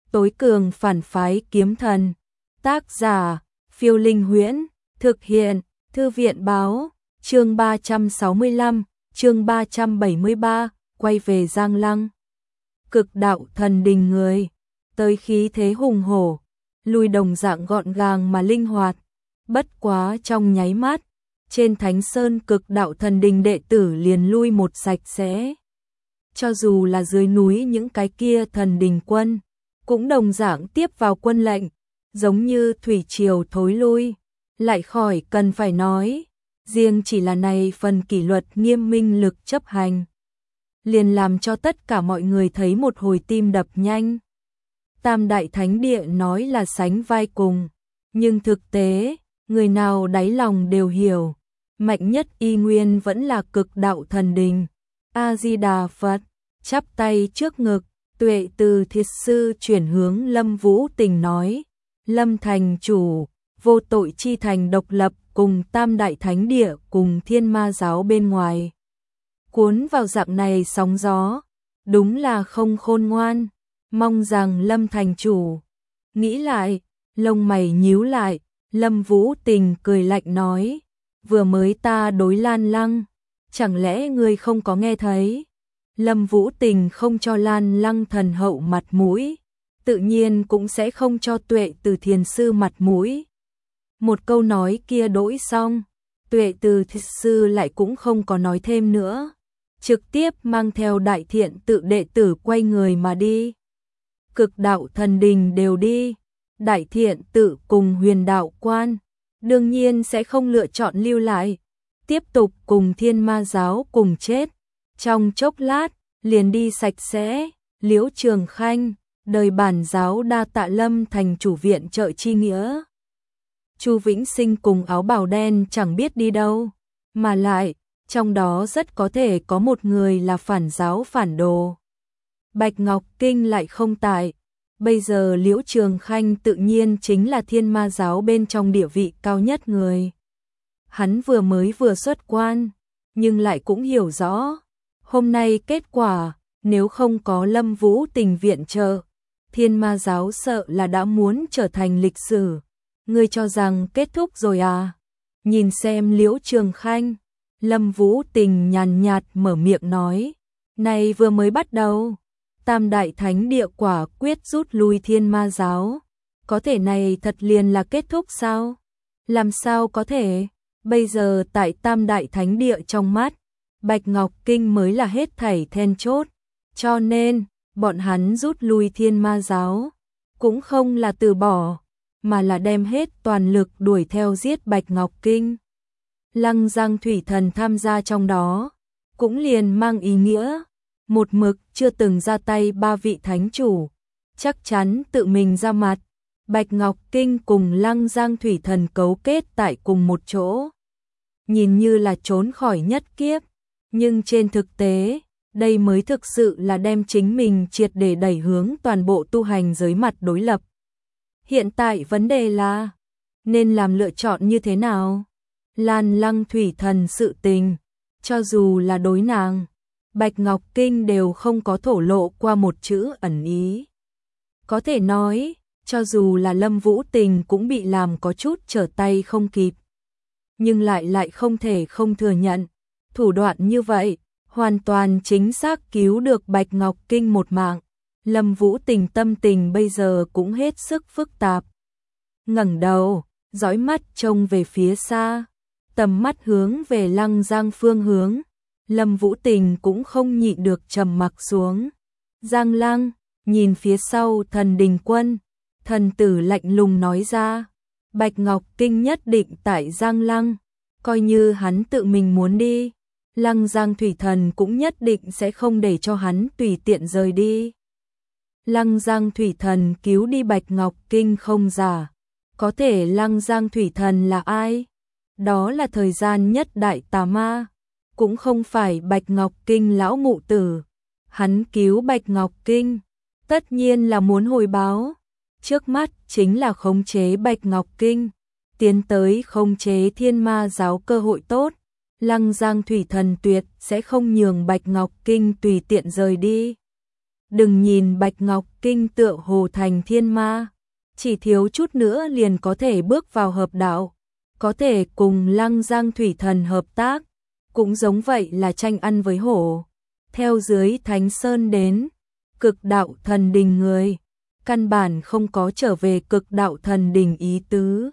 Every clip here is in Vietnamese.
tối cường phản phái kiếm thần. Tác giả, Phiêu Linh Huyễn, thực hiện, Thư viện báo, chương 365, chương 373, quay về Giang Lăng. Cực đạo thần đình người, tới khí thế hùng hổ, lui đồng dạng gọn gàng mà linh hoạt, bất quá trong nháy mắt, trên Thánh Sơn cực đạo thần đình đệ tử liền lui một sạch sẽ. Cho dù là dưới núi những cái kia thần đình quân, cũng đồng dạng tiếp vào quân lệnh, giống như thủy triều thối lui, lại khỏi cần phải nói, riêng chỉ là này phần kỷ luật nghiêm minh lực chấp hành, liền làm cho tất cả mọi người thấy một hồi tim đập nhanh. Tam Đại Thánh Địa nói là sánh vai cùng, nhưng thực tế, người nào đáy lòng đều hiểu, mạnh nhất y nguyên vẫn là cực đạo thần đình. A-di-đà Phật, chắp tay trước ngực, Tuệ Từ Thiệt Sư chuyển hướng Lâm Vũ Tình nói, Lâm thành chủ, vô tội chi thành độc lập cùng Tam Đại Thánh Địa cùng Thiên Ma giáo bên ngoài. Cuốn vào dạng này sóng gió, đúng là không khôn ngoan, mong rằng Lâm thành chủ. Nghĩ lại, lông mày nhíu lại, Lâm Vũ Tình cười lạnh nói, vừa mới ta đối Lan Lăng, chẳng lẽ ngươi không có nghe thấy? Lâm Vũ Tình không cho Lan Lăng thần hậu mặt mũi, tự nhiên cũng sẽ không cho Tuệ Từ Thiền Sư mặt mũi. Một câu nói kia đỗi xong, Tuệ Từ Thiền Sư lại cũng không có nói thêm nữa, trực tiếp mang theo Đại Thiện Tự đệ tử quay người mà đi. Cực đạo thần đình đều đi, Đại Thiện Tự cùng Huyền Đạo Quan đương nhiên sẽ không lựa chọn lưu lại, tiếp tục cùng Thiên Ma giáo cùng chết. Trong chốc lát, liền đi sạch sẽ. Liễu Trường Khanh, đời bản giáo đa tạ Lâm thành chủ viện trợ chi nghĩa. Chu Vĩnh Sinh cùng áo bào đen chẳng biết đi đâu, mà lại, trong đó rất có thể có một người là phản giáo phản đồ. Bạch Ngọc Kinh lại không tại, bây giờ Liễu Trường Khanh tự nhiên chính là Thiên Ma giáo bên trong địa vị cao nhất người. Hắn vừa xuất quan, nhưng lại cũng hiểu rõ, hôm nay kết quả, nếu không có Lâm Vũ Tình viện trợ, Thiên Ma giáo sợ là đã muốn trở thành lịch sử. Ngươi cho rằng kết thúc rồi à? Nhìn xem Liễu Trường Khanh, Lâm Vũ Tình nhàn nhạt mở miệng nói, này vừa mới bắt đầu. Tam Đại Thánh Địa quả quyết rút lui Thiên Ma giáo, có thể này thật liền là kết thúc sao? Làm sao có thể? Bây giờ tại Tam Đại Thánh Địa trong mắt, Bạch Ngọc Kinh mới là hết thảy then chốt, cho nên bọn hắn rút lui Thiên Ma giáo, cũng không là từ bỏ, mà là đem hết toàn lực đuổi theo giết Bạch Ngọc Kinh. Lăng Giang Thủy Thần tham gia trong đó, cũng liền mang ý nghĩa, một mực chưa từng ra tay ba vị thánh chủ, chắc chắn tự mình ra mặt. Bạch Ngọc Kinh cùng Lăng Giang Thủy Thần cấu kết tại cùng một chỗ, nhìn như là trốn khỏi nhất kiếp, nhưng trên thực tế, đây mới thực sự là đem chính mình triệt để đẩy hướng toàn bộ tu hành giới mặt đối lập. Hiện tại vấn đề là, nên làm lựa chọn như thế nào? Lan Lăng Thủy Thần sự tình, cho dù là đối nàng, Bạch Ngọc Kinh đều không có thổ lộ qua một chữ ẩn ý. Có thể nói, cho dù là Lâm Vũ Tình cũng bị làm có chút trở tay không kịp. Nhưng lại không thể không thừa nhận, thủ đoạn như vậy, hoàn toàn chính xác cứu được Bạch Ngọc Kinh một mạng. Lâm Vũ Tình tâm tình bây giờ cũng hết sức phức tạp. Ngẩng đầu, dõi mắt trông về phía xa, tầm mắt hướng về Lăng Giang phương hướng. Lâm Vũ Tình cũng không nhịn được trầm mặc xuống. Giang Lăng, nhìn phía sau thần đình quân, thần tử lạnh lùng nói ra, Bạch Ngọc Kinh nhất định tại Giang Lăng, coi như hắn tự mình muốn đi, Lăng Giang Thủy Thần cũng nhất định sẽ không để cho hắn tùy tiện rời đi. Lăng Giang Thủy Thần cứu đi Bạch Ngọc Kinh không giả, có thể Lăng Giang Thủy Thần là ai? Đó là thời gian nhất đại tà ma, cũng không phải Bạch Ngọc Kinh lão mụ tử. Hắn cứu Bạch Ngọc Kinh, tất nhiên là muốn hồi báo. Trước mắt chính là khống chế Bạch Ngọc Kinh, tiến tới khống chế Thiên Ma giáo cơ hội tốt. Lăng Giang Thủy Thần tuyệt sẽ không nhường Bạch Ngọc Kinh tùy tiện rời đi. Đừng nhìn Bạch Ngọc Kinh tựa hồ thành thiên ma, chỉ thiếu chút nữa liền có thể bước vào hợp đạo, có thể cùng Lăng Giang Thủy Thần hợp tác, cũng giống vậy là tranh ăn với hổ. Theo dưới Thánh Sơn đến Cực Đạo Thần Đình người, căn bản không có trở về Cực Đạo Thần Đình ý tứ,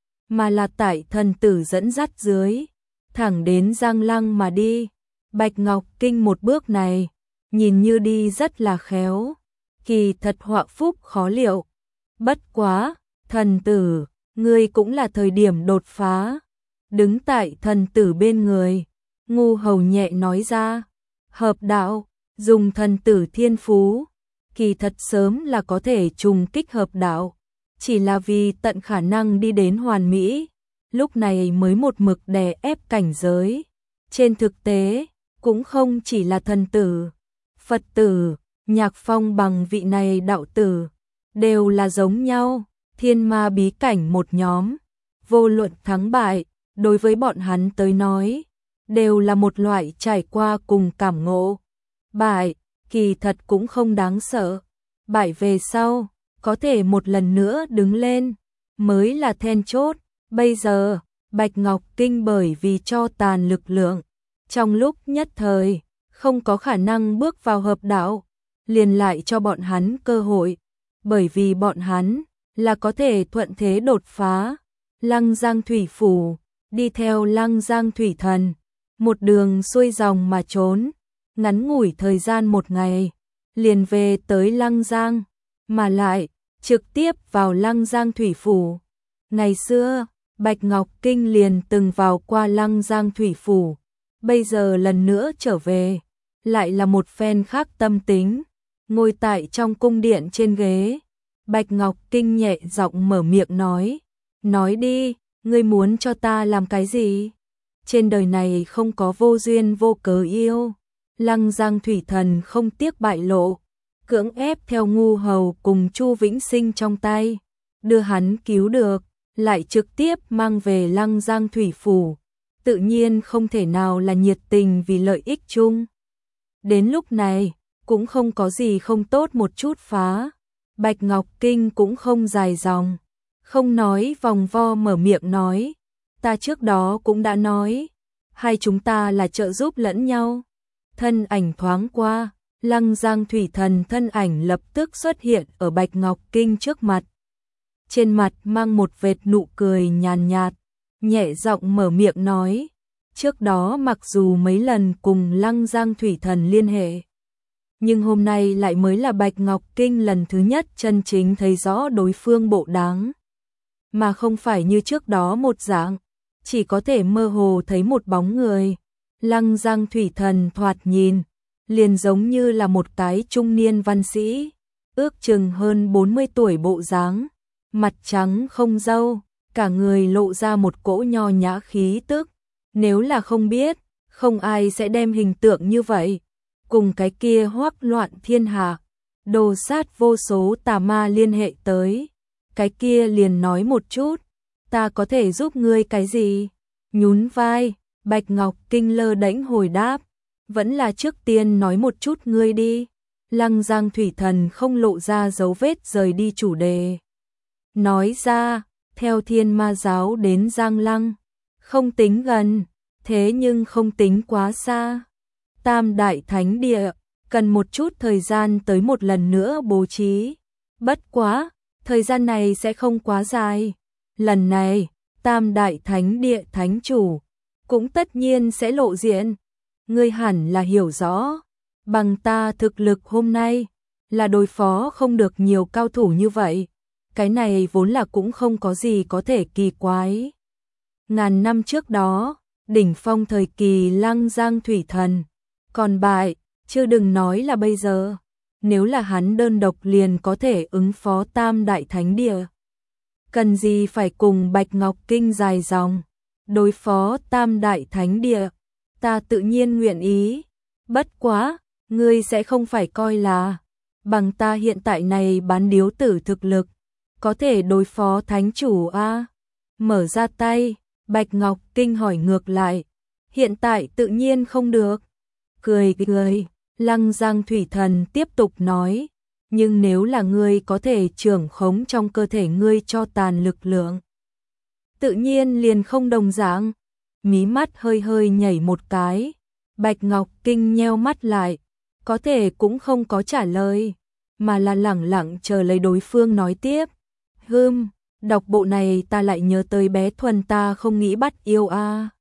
mà là tại thần tử dẫn dắt dưới, thẳng đến Giang Lăng mà đi. Bạch Ngọc Kinh một bước này, nhìn như đi rất là khéo, kỳ thật họa phúc khó liệu. Bất quá, thần tử, ngươi cũng là thời điểm đột phá. Đứng tại thần tử bên người, Ngu Hầu nhẹ nói ra, hợp đạo, dùng thần tử thiên phú, kỳ thật sớm là có thể trùng kích hợp đạo, chỉ là vì tận khả năng đi đến hoàn mỹ, lúc này mới một mực đè ép cảnh giới. Trên thực tế, cũng không chỉ là thần tử, Phật tử, Nhạc Phong bằng vị này đạo tử, đều là giống nhau, thiên ma bí cảnh một nhóm, vô luận thắng bại, đối với bọn hắn tới nói, đều là một loại trải qua cùng cảm ngộ. Bại, kỳ thật cũng không đáng sợ, bại về sau, có thể một lần nữa đứng lên, mới là then chốt. Bây giờ, Bạch Ngọc Kinh bởi vì cho tàn lực lượng, trong lúc nhất thời, không có khả năng bước vào hợp đạo, liền lại cho bọn hắn cơ hội, bởi vì bọn hắn là có thể thuận thế đột phá. Lăng Giang Thủy Phủ, đi theo Lăng Giang Thủy Thần, một đường xuôi dòng mà trốn, ngắn ngủi thời gian một ngày, liền về tới Lăng Giang, mà lại trực tiếp vào Lăng Giang Thủy Phủ. Ngày xưa, Bạch Ngọc Kinh liền từng vào qua Lăng Giang Thủy Phủ, bây giờ lần nữa trở về, lại là một phen khác tâm tính. Ngồi tại trong cung điện trên ghế, Bạch Ngọc Kinh nhẹ giọng mở miệng nói đi, ngươi muốn cho ta làm cái gì? Trên đời này không có vô duyên vô cớ yêu. Lăng Giang Thủy Thần không tiếc bại lộ, cưỡng ép theo Ngu Hầu cùng Chu Vĩnh Sinh trong tay, đưa hắn cứu được, lại trực tiếp mang về Lăng Giang Thủy Phủ, tự nhiên không thể nào là nhiệt tình vì lợi ích chung. Đến lúc này, cũng không có gì không tốt một chút phá. Bạch Ngọc Kinh cũng không dài dòng, không nói vòng vo mở miệng nói, ta trước đó cũng đã nói, hai chúng ta là trợ giúp lẫn nhau. Thân ảnh thoáng qua, Lăng Giang Thủy Thần thân ảnh lập tức xuất hiện ở Bạch Ngọc Kinh trước mặt. Trên mặt mang một vệt nụ cười nhàn nhạt, nhẹ giọng mở miệng nói, trước đó mặc dù mấy lần cùng Lăng Giang Thủy Thần liên hệ, nhưng hôm nay lại mới là Bạch Ngọc Kinh lần thứ nhất chân chính thấy rõ đối phương bộ dáng, mà không phải như trước đó một dạng, chỉ có thể mơ hồ thấy một bóng người. Lăng Giang Thủy Thần thoạt nhìn, liền giống như là một cái trung niên văn sĩ, ước chừng hơn 40 tuổi bộ dáng, mặt trắng không râu, cả người lộ ra một cỗ nho nhã khí tức. Nếu là không biết, không ai sẽ đem hình tượng như vậy cùng cái kia hoắc loạn thiên hạ, đồ sát vô số tà ma liên hệ tới. Cái kia liền nói một chút, ta có thể giúp ngươi cái gì? Nhún vai, Bạch Ngọc Kinh lơ đễnh hồi đáp, vẫn là trước tiên nói một chút ngươi đi. Lăng Giang Thủy Thần không lộ ra dấu vết rời đi chủ đề. Nói ra, theo Thiên Ma giáo đến Giang Lăng, không tính gần, thế nhưng không tính quá xa. Tam Đại Thánh Địa, cần một chút thời gian tới một lần nữa bố trí. Bất quá, thời gian này sẽ không quá dài. Lần này, Tam Đại Thánh Địa Thánh Chủ cũng tất nhiên sẽ lộ diện. Ngươi hẳn là hiểu rõ, bằng ta thực lực hôm nay, là đối phó không được nhiều cao thủ như vậy. Cái này vốn là cũng không có gì có thể kỳ quái. Ngàn năm trước đó, đỉnh phong thời kỳ Lăng Giang Thủy Thần, còn bại, chứ đừng nói là bây giờ. Nếu là hắn đơn độc liền có thể ứng phó Tam Đại Thánh Địa, cần gì phải cùng Bạch Ngọc Kinh dài dòng. Đối phó Tam Đại Thánh Địa, ta tự nhiên nguyện ý. Bất quá, ngươi sẽ không phải coi là bằng ta hiện tại này bán điếu tử thực lực, có thể đối phó Thánh Chủ a? Mở ra tay, Bạch Ngọc Kinh hỏi ngược lại. Hiện tại tự nhiên không được. Cười cười, Lăng Giang Thủy Thần tiếp tục nói, nhưng nếu là ngươi có thể trưởng khống trong cơ thể ngươi cho tàn lực lượng, tự nhiên liền không đồng dạng. Mí mắt hơi hơi nhảy một cái, Bạch Ngọc Kinh nheo mắt lại, có thể cũng không có trả lời, mà là lẳng lặng chờ lấy đối phương nói tiếp. Đọc bộ này ta lại nhớ tới bé Thuần ta không nghĩ bắt yêu a.